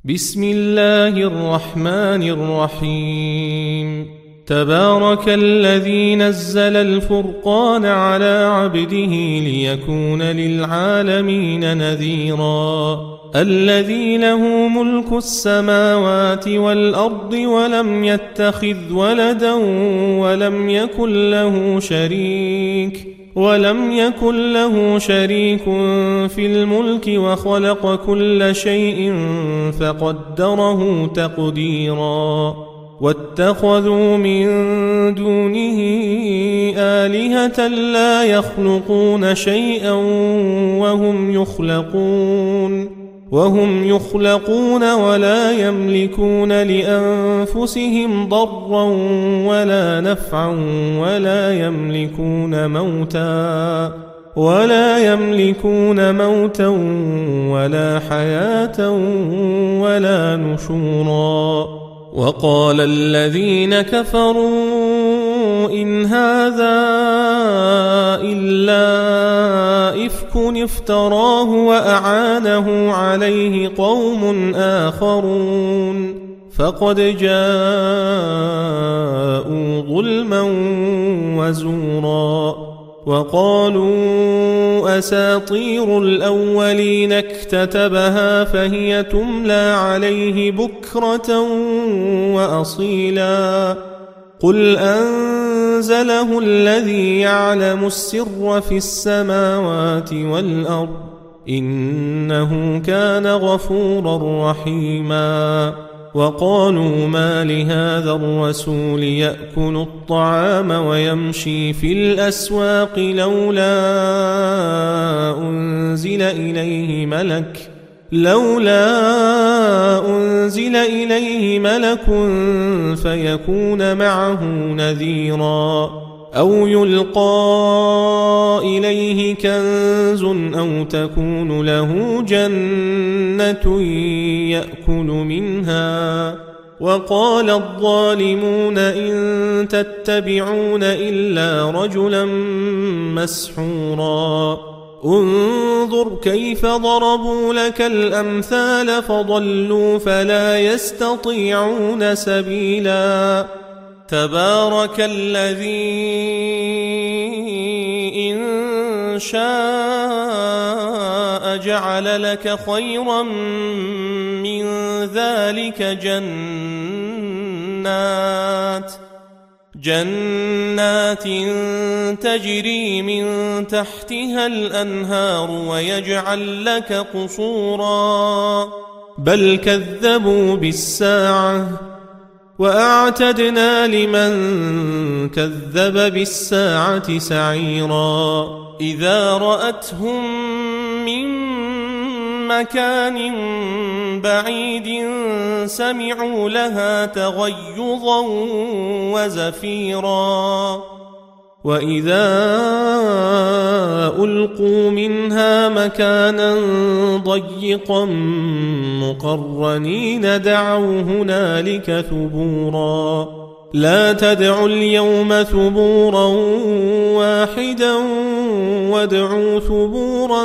بسم الله الرحمن الرحيم. تبارك الذي نزل الفرقان على عبده ليكون للعالمين نذيرا. الذي له ملك السماوات والأرض ولم يتخذ ولدا ولم يكن له شريك في الملك وخلق كل شيء فقدره تقديرا. واتخذوا من دونه آلهة لا يخلقون شيئا وهم يخلقون ولا يملكون لأنفسهم ضرا ولا نفعا ولا يملكون موتا ولا حياة ولا نشورا. وقال الذين كفروا إن هذا إلا إفك افتراه وأعانه عليه قوم آخرون فقد جاءوا ظلما وزورا. وقالوا أساطير الأولين اكتتبها فهي تملى عليه بكرة وأصيلا. قل أنزله الذي يعلم السر في السماوات والأرض إنه كان غفورا رحيما. وقالوا ما لهذا الرسول يأكل الطعام ويمشي في الأسواق لولا أنزل إليه ملك فيكون معه نذيرا. أو يلقى إليه كنز أو تكون له جنة يأكل منها. وقال الظالمون إن تتبعون إلا رجلا مسحورا. انظر كيف ضربوا لك الأمثال فضلوا فلا يستطيعون سبيلا. تبارك الذي إن شاء جعل لك خيرا من ذلك جنات تجري من تحتها الأنهار ويجعل لك قصورا بل كذبوا بالساعة وأعتدنا لمن كذب بالساعة سعيرا. إذا رأتهم من مكان بعيد سمعوا لها تغيظا وزفيرا. وإذا ألقوا منها مكانا ضيقا مقرنين دعوا هنالك ثبورا. لا تدعوا اليوم ثبورا واحدا وادعوا ثبورا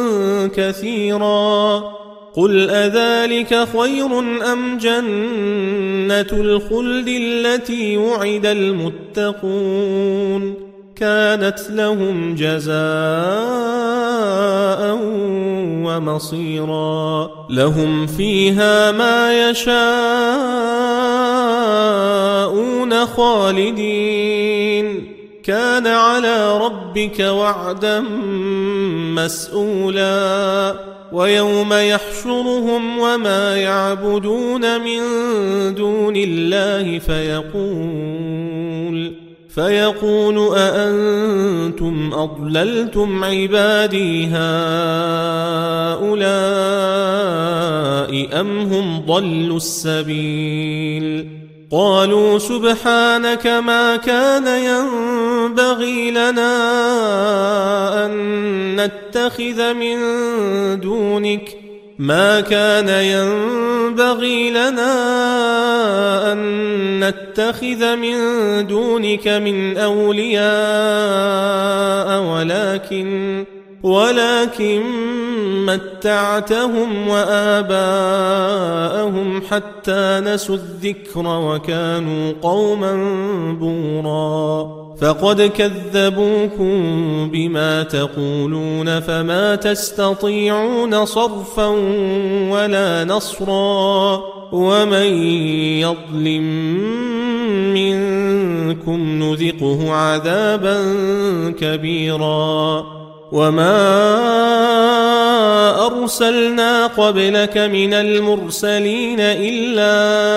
كثيرا. قل أذلك خير أم جنة الخلد التي وعد المتقون كانت لهم جزاء ومصيرا. لهم فيها ما يشاءون خالدين كان على ربك وعدا مسئولا. ويوم يحشرهم وما يعبدون من دون الله فيقول أأنتم أضللتم عبادي هؤلاء أم هم ضلوا السبيل. قالوا سبحانك ما كان ينبغي لنا أن نتخذ من دونك من أولياء ولكن متعتهم وآباءهم حتى نسوا الذكر وكانوا قوما بورا فقد كذبوكم بما تقولون فما تستطيعون صرفا ولا نصرا ومن يظلم منكم نذقه عذابا كبيرا وما أرسلنا قبلك من المرسلين إلا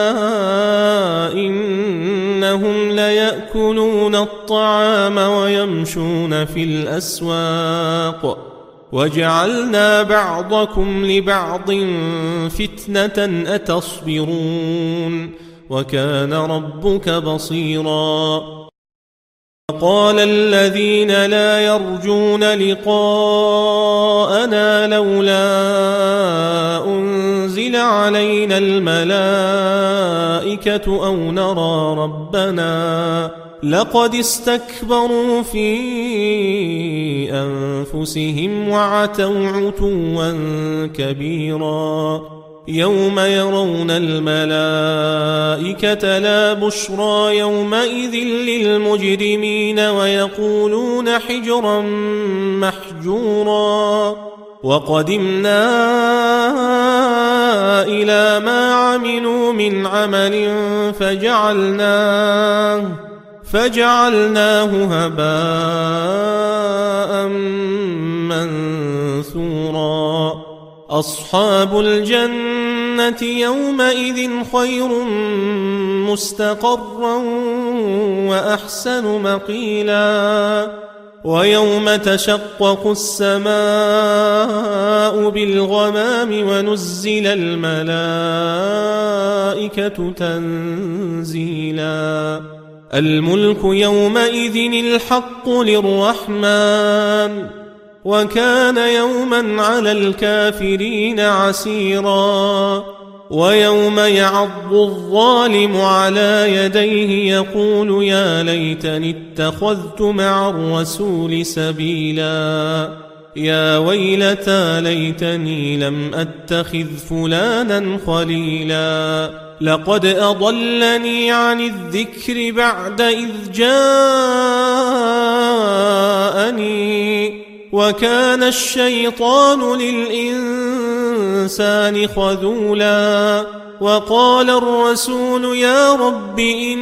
إنهم ليأكلون الطعام ويمشون في الأسواق وجعلنا بعضكم لبعض فتنة أتصبرون وكان ربك بصيرا قال الذين لا يرجون لقاءنا لولا أنزل علينا الملائكة أو نرى ربنا لقد استكبروا في أنفسهم وعتوا عتوا كبيرا يوم يرون الملائكة لا بشرى يومئذ للمجرمين ويقولون حجرا محجورا وقدمنا إلى ما عملوا من عمل فجعلناه هباء منثورا أصحاب الجنة يومئذ خير مستقرا وأحسن مقيلا ويوم تشقق السماء بالغمام ونزل الملائكة تنزيلا الملك يومئذ الحق للرحمن وكان يوما على الكافرين عسيرا ويوم يعض الظالم على يديه يقول يا ليتني اتخذت مع الرسول سبيلا يا ويلتى ليتني لم أتخذ فلانا خليلا لقد أضلني عن الذكر بعد إذ جاءني وكان الشيطان للإنسان خذولا وقال الرسول يا رب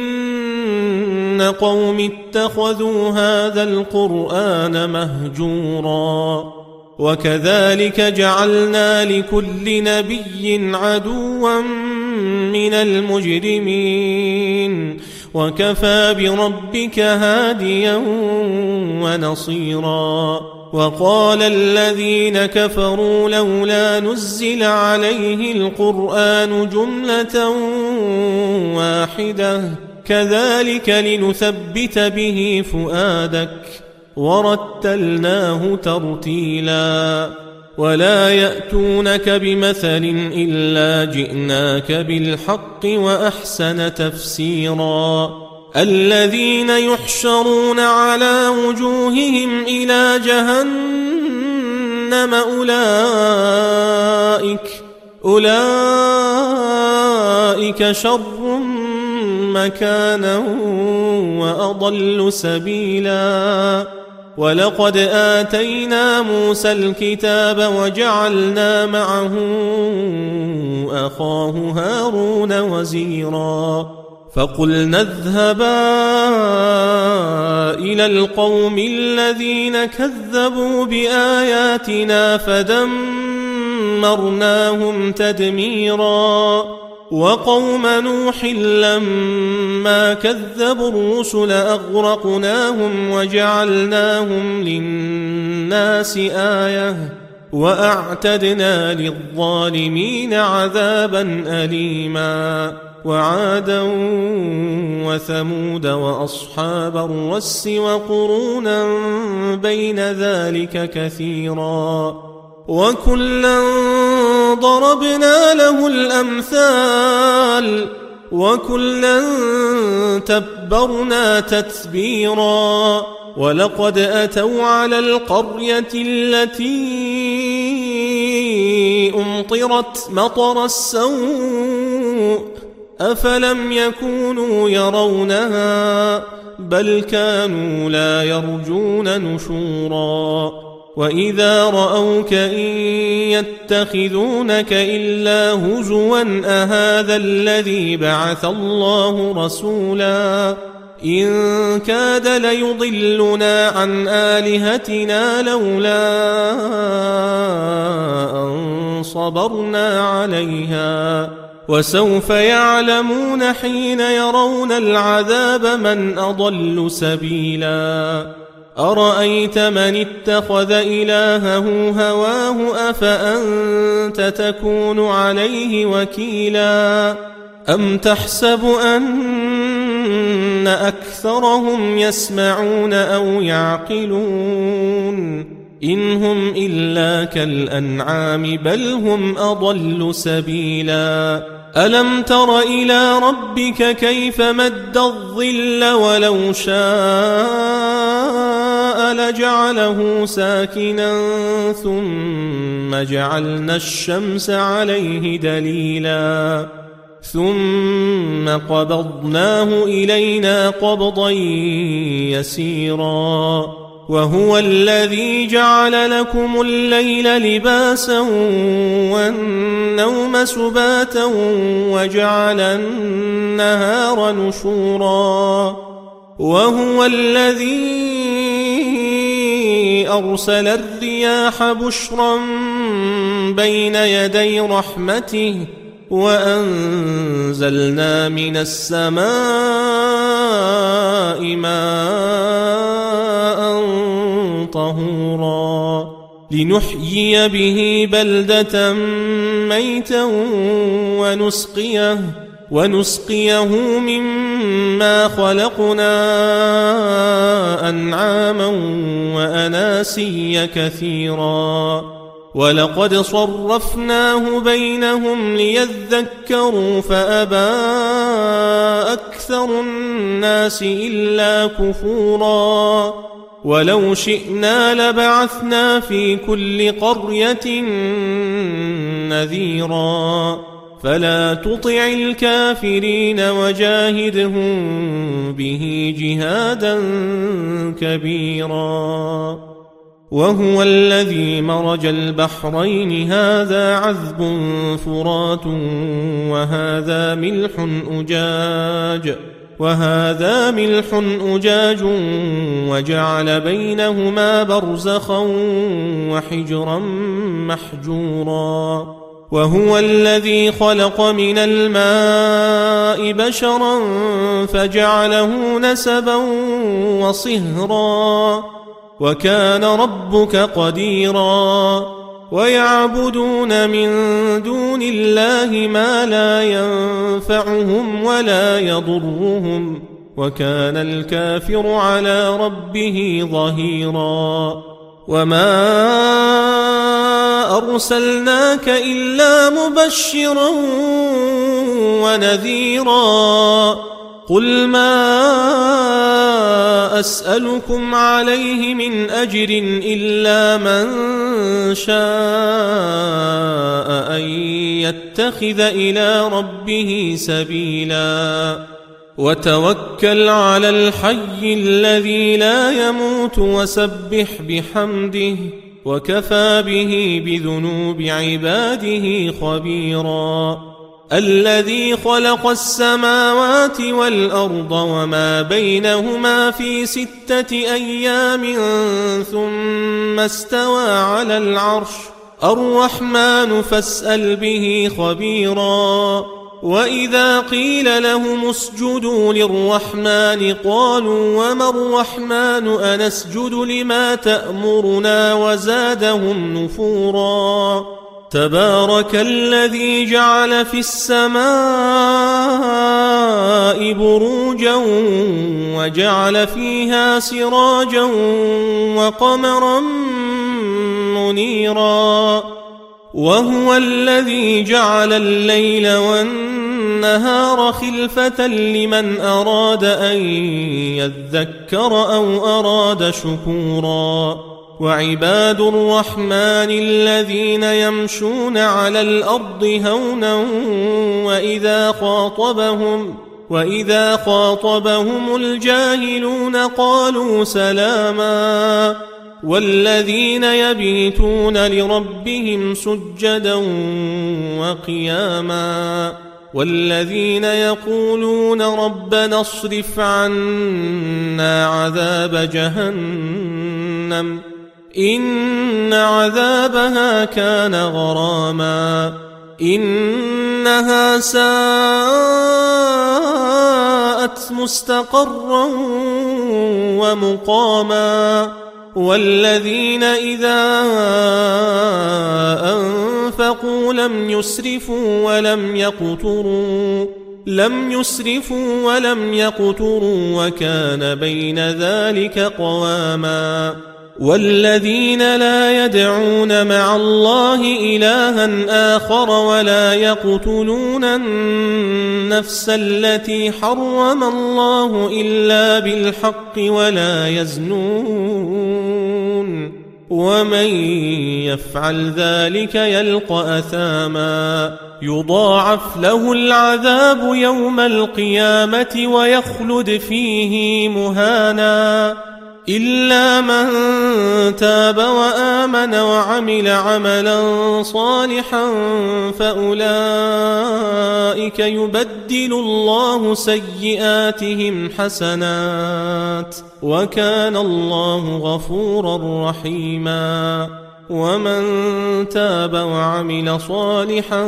إن قوم اتخذوا هذا القرآن مهجورا وكذلك جعلنا لكل نبي عدوا من المجرمين وكفى بربك هاديا ونصيرا وقال الذين كفروا لولا نزل عليه القرآن جملة واحدة كذلك لنثبت به فؤادك ورتلناه ترتيلا ولا يأتونك بمثل إلا جئناك بالحق وأحسن تفسيرا الذين يحشرون على وجوههم إلى جهنم أولئك شر مكانا وأضل سبيلا ولقد آتينا موسى الكتاب وجعلنا معه أخاه هارون وزيرا فقلنا اذهبا إلى القوم الذين كذبوا بآياتنا فدمرناهم تدميرا وقوم نوح لما كذبوا الرسل أغرقناهم وجعلناهم للناس آية وأعتدنا للظالمين عذابا أليما وعادا وثمود وأصحاب الرس وقرونا بين ذلك كثيرا وكلا ضربنا له الأمثال وكلا تبرنا تتبيرا ولقد أتوا على القرية التي أمطرت مطر السوء السوء أفلم يكونوا يرونها بل كانوا لا يرجون نشورا وإذا رأوك إن يتخذونك إلا هزوا أهذا الذي بعث الله رسولا إن كاد ليضلنا عن آلهتنا لولا أن صبرنا عليها وسوف يعلمون حين يرون العذاب من أضل سبيلا أرأيت من اتخذ إلهه هواه أفأنت تكون عليه وكيلا أم تحسب أن أكثرهم يسمعون أو يعقلون إن هم إلا كالأنعام بل هم أضل سبيلا ألم تر إلى ربك كيف مد الظل ولو شاء لجعله ساكنا ثم جعلنا الشمس عليه دليلا ثم قبضناه إلينا قبضا يسيرا وهو الذي جعل لكم الليل لباسا والنوم سباتا وجعل النهار نشورا وهو الذي أرسل الرياح بشرا بين يدي رحمته وأنزلنا من السماء ماء طهورا لنحيي به بلدة ميتا ونسقيه مما خلقنا أنعاما وأناسيا كثيرا ولقد صرفناه بينهم ليذكروا فأبى أكثر الناس إلا كفورا ولو شئنا لبعثنا في كل قرية نذيرا فلا تطع الكافرين وجاهدهم به جهادا كبيرا وهو الذي مرج البحرين هذا عذب فرات وهذا ملح أجاج وجعل بينهما برزخا وحجرا محجورا وهو الذي خلق من الماء بشرا فجعله نسبا وصهرا وكان ربك قديرا ويعبدون من دون الله ما لا ينفعهم ولا يضرهم وكان الكافر على ربه ظهيرا وما أرسلناك إلا مبشرا ونذيرا قل ما أسألكم عليه من أجر إلا من شاء أن يتخذ إلى ربه سبيلا وتوكل على الحي الذي لا يموت وسبح بحمده وكفى به بذنوب عباده خبيرا الذي خلق السماوات والأرض وما بينهما في 6 أيام ثم استوى على العرش الرحمن فاسأل به خبيرا وإذا قيل لهم اسجدوا للرحمن قالوا وما الرحمن أنسجد لما تأمرنا وزادهم نفورا تبارك الذي جعل في السماء بروجا وجعل فيها سراجا وقمرا منيرا وهو الذي جعل الليل والنهار خلفة لمن أراد أن يذكر أو أراد شكورا وعباد الرحمن الذين يمشون على الأرض هونا وإذا خاطبهم الجاهلون قالوا سلاما والذين يبيتون لربهم سجدا وقياما والذين يقولون ربنا اصرف عنا عذاب جهنم إن عذابها كان غراما إنها ساءت مستقرا ومقاما والذين إذا أنفقوا لم يسرفوا ولم يقتروا وكان بين ذلك قواما والذين لا يدعون مع الله إلها آخر ولا يقتلون النفس التي حرم الله إلا بالحق ولا يزنون ومن يفعل ذلك يلقى أثاما يضاعف له العذاب يوم القيامة ويخلد فيه مهانا إلا من تاب وآمن وعمل عملا صالحا فأولئك يبدل الله سيئاتهم حسنات وكان الله غفورا رحيما ومن تاب وعمل صالحا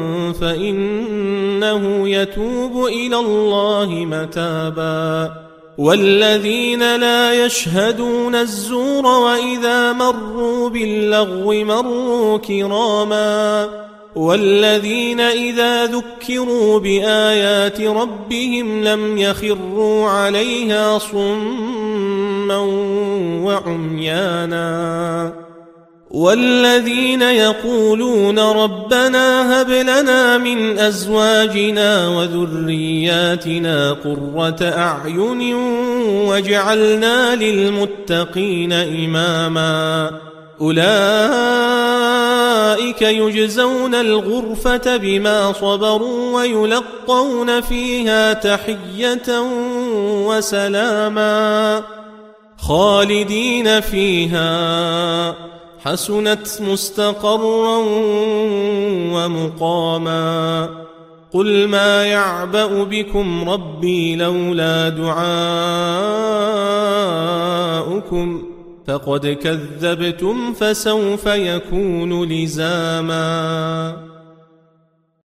فإنه يتوب إلى الله متابا والذين لا يشهدون الزور وإذا مروا باللغو مروا كراما والذين إذا ذكروا بآيات ربهم لم يخروا عليها صما وعميانا والذين يقولون ربنا هب لنا من أزواجنا وذرياتنا قرة أعين واجعلنا للمتقين إماما أولئك يجزون الغرفة بما صبروا ويلقون فيها تحية وسلاما خالدين فيها حسنت مستقرا ومقاما قل ما يعبأ بكم ربي لولا دعاؤكم فقد كذبتم فسوف يكون لزاما